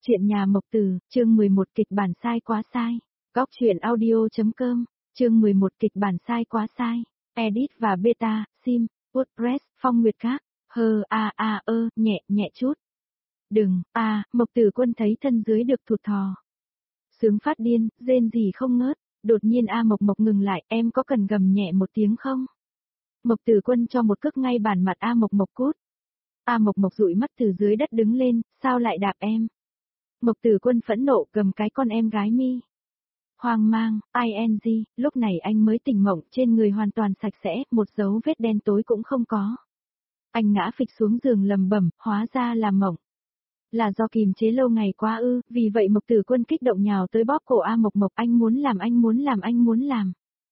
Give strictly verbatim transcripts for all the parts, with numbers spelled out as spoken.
Chuyện nhà Mộc Từ, chương mười một kịch bản sai quá sai. Góc truyện audio chấm com, chương mười một kịch bản sai quá sai. Edit và beta, sim, WordPress, Phong Nguyệt Các, hơ a a ơ, nhẹ nhẹ chút. Đừng, a, à, Mộc Tử Quân thấy thân dưới được thụt thò. Sướng phát điên, rên gì không ngớt, đột nhiên A Mộc Mộc ngừng lại, em có cần gầm nhẹ một tiếng không? Mộc Tử Quân cho một cước ngay bàn mặt A Mộc Mộc cút. A Mộc Mộc dụi mắt từ dưới đất đứng lên, sao lại đạp em? Mộc Tử Quân phẫn nộ cầm cái con em gái mi. Hoang mang, ing, lúc này anh mới tỉnh mộng, trên người hoàn toàn sạch sẽ, một dấu vết đen tối cũng không có. Anh ngã phịch xuống giường lầm bẩm, hóa ra là mộng. Là do kìm chế lâu ngày quá ư, vì vậy Mộc Tử Quân kích động nhào tới bóp cổ A Mộc Mộc, anh muốn làm anh muốn làm anh muốn làm.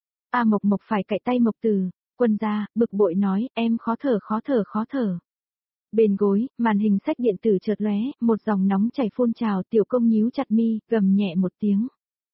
A Mộc Mộc phải cạy tay Mộc Tử Quân ra, bực bội nói, em khó thở khó thở khó thở. Bên gối, màn hình sách điện tử chợt lóe, một dòng nóng chảy phun trào, tiểu công nhíu chặt mi, gầm nhẹ một tiếng.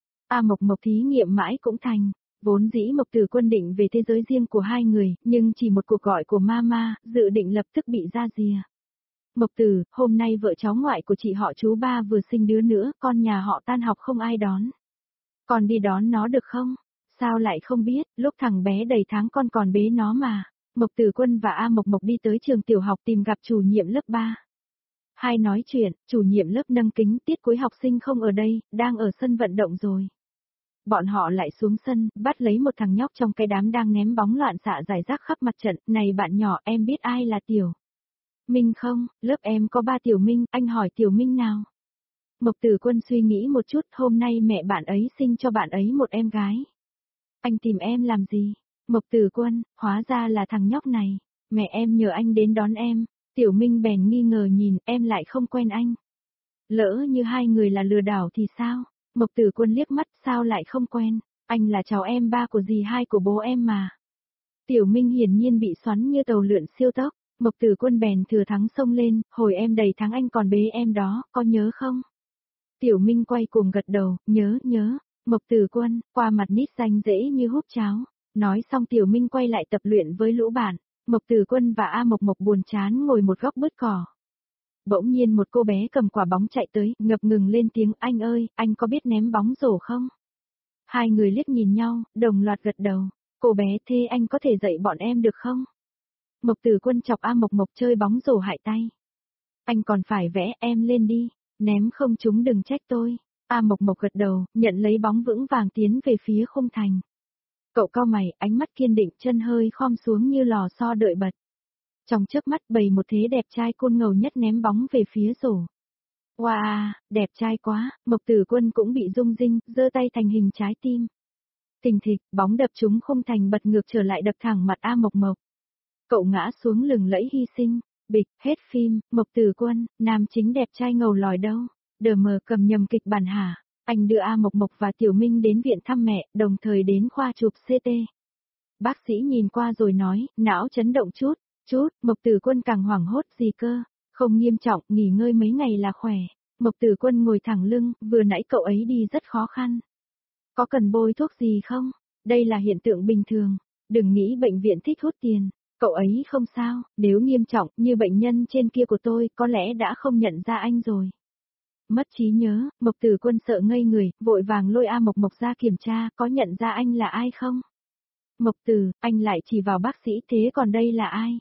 A Mộc Mộc thí nghiệm mãi cũng thành. Vốn dĩ Mộc Tử Quân định về thế giới riêng của hai người, nhưng chỉ một cuộc gọi của mama, dự định lập tức bị ra rìa. Mộc Tử, hôm nay vợ cháu ngoại của chị họ chú ba vừa sinh đứa nữa, con nhà họ tan học không ai đón. Con đi đón nó được không? Sao lại không biết, lúc thằng bé đầy tháng con còn bế nó mà. Mộc Tử Quân và A Mộc Mộc đi tới trường tiểu học tìm gặp chủ nhiệm lớp ba. Hai nói chuyện, chủ nhiệm lớp nâng kính, tiết cuối học sinh không ở đây, đang ở sân vận động rồi. Bọn họ lại xuống sân, bắt lấy một thằng nhóc trong cái đám đang ném bóng loạn xạ rải rác khắp mặt trận, này bạn nhỏ em biết ai là Tiểu Minh không, lớp em có ba Tiểu Minh, anh hỏi Tiểu Minh nào. Mộc Tử Quân suy nghĩ một chút, hôm nay mẹ bạn ấy sinh cho bạn ấy một em gái. Anh tìm em làm gì? Mộc Tử Quân, hóa ra là thằng nhóc này, mẹ em nhờ anh đến đón em. Tiểu Minh bèn nghi ngờ nhìn, em lại không quen anh. Lỡ như hai người là lừa đảo thì sao? Mộc Tử Quân liếc mắt, sao lại không quen, anh là cháu em ba của dì hai của bố em mà. Tiểu Minh hiển nhiên bị xoắn như tàu lượn siêu tốc, Mộc Tử Quân bèn thừa thắng xông lên, hồi em đầy tháng anh còn bế em đó, có nhớ không? Tiểu Minh quay cuồng gật đầu, nhớ, nhớ. Mộc Tử Quân, qua mặt nít xanh dễ như húp cháo. Nói xong Tiểu Minh quay lại tập luyện với lũ bạn. Mộc Tử Quân và A Mộc Mộc buồn chán ngồi một góc bứt cỏ. Bỗng nhiên một cô bé cầm quả bóng chạy tới, ngập ngừng lên tiếng, anh ơi, anh có biết ném bóng rổ không? Hai người liếc nhìn nhau, đồng loạt gật đầu. Cô bé, thế anh có thể dạy bọn em được không? Mộc Tử Quân chọc A Mộc Mộc chơi bóng rổ hại tay. Anh còn phải vẽ, em lên đi, ném không trúng đừng trách tôi. A Mộc Mộc gật đầu, nhận lấy bóng vững vàng tiến về phía khung thành. Cậu cau mày, ánh mắt kiên định, chân hơi khom xuống như lò xo đợi bật. Trong chớp mắt bày một thế đẹp trai côn ngầu nhất ném bóng về phía rổ. Wow, đẹp trai quá, Mộc Tử Quân cũng bị rung rinh, giơ tay thành hình trái tim. Thình thịch, bóng đập trúng khung thành bật ngược trở lại đập thẳng mặt A Mộc Mộc. Cậu ngã xuống lừng lẫy hy sinh, bịch, hết phim, Mộc Tử Quân, nam chính đẹp trai ngầu lòi đâu, đờ mờ cầm nhầm kịch bản hả? Anh đưa A Mộc Mộc và Tiểu Minh đến viện thăm mẹ, đồng thời đến khoa chụp xê tê. Bác sĩ nhìn qua rồi nói, não chấn động chút, chút, Mộc Tử Quân càng hoảng hốt gì cơ, không nghiêm trọng, nghỉ ngơi mấy ngày là khỏe. Mộc Tử Quân ngồi thẳng lưng, vừa nãy cậu ấy đi rất khó khăn. Có cần bôi thuốc gì không? Đây là hiện tượng bình thường, đừng nghĩ bệnh viện thích hút tiền, cậu ấy không sao, nếu nghiêm trọng như bệnh nhân trên kia của tôi có lẽ đã không nhận ra anh rồi. Mất trí nhớ, Mộc Tử Quân sợ ngây người, vội vàng lôi A Mộc Mộc ra kiểm tra, có nhận ra anh là ai không? Mộc Tử, anh lại chỉ vào bác sĩ, thế còn đây là ai?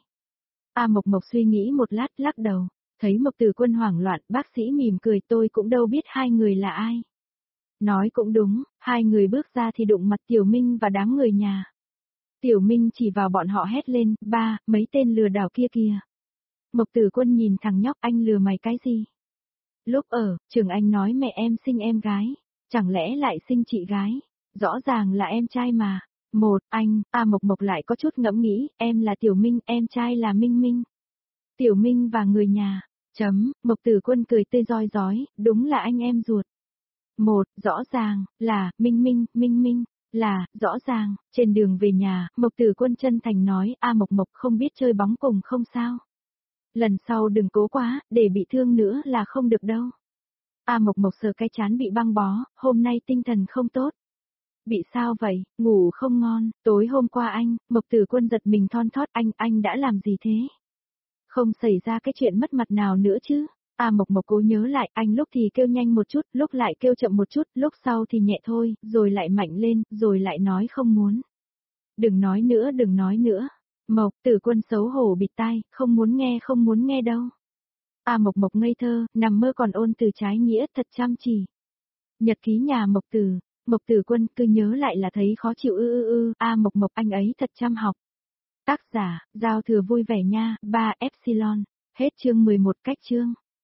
A Mộc Mộc suy nghĩ một lát, lắc đầu, thấy Mộc Tử Quân hoảng loạn, bác sĩ mỉm cười, tôi cũng đâu biết hai người là ai. Nói cũng đúng, hai người bước ra thì đụng mặt Tiểu Minh và đám người nhà. Tiểu Minh chỉ vào bọn họ hét lên, ba, mấy tên lừa đảo kia kìa. Mộc Tử Quân nhìn thằng nhóc, anh lừa mày cái gì? Lúc ở, trường anh nói mẹ em sinh em gái, chẳng lẽ lại sinh chị gái, rõ ràng là em trai mà. Một, anh, A Mộc Mộc lại có chút ngẫm nghĩ, em là Tiểu Minh, em trai là Minh Minh. Tiểu Minh và người nhà, chấm, Mộc Tử Quân cười tươi rói rói, đúng là anh em ruột. Một, rõ ràng, là, Minh Minh, Minh Minh, là, rõ ràng, trên đường về nhà, Mộc Tử Quân chân thành nói, A Mộc Mộc không biết chơi bóng cùng không sao. Lần sau đừng cố quá, để bị thương nữa là không được đâu. A Mộc Mộc sờ cái chán bị băng bó, hôm nay tinh thần không tốt. Bị sao vậy, ngủ không ngon, tối hôm qua anh, Mộc Tử Quân giật mình thon thót, anh, anh đã làm gì thế? Không xảy ra cái chuyện mất mặt nào nữa chứ? A Mộc Mộc cố nhớ lại, anh lúc thì kêu nhanh một chút, lúc lại kêu chậm một chút, lúc sau thì nhẹ thôi, rồi lại mạnh lên, rồi lại nói không muốn. Đừng nói nữa, đừng nói nữa. Mộc Tử Quân xấu hổ bịt tai, không muốn nghe, không muốn nghe đâu. A Mộc Mộc ngây thơ, nằm mơ còn ôn từ trái nghĩa, thật chăm chỉ. Nhật ký nhà Mộc Tử, Mộc Tử Quân cứ nhớ lại là thấy khó chịu ư ư ư, A Mộc Mộc anh ấy thật chăm học. Tác giả, Giao Thừa vui vẻ nha, ba Epsilon, hết chương mười một cách chương.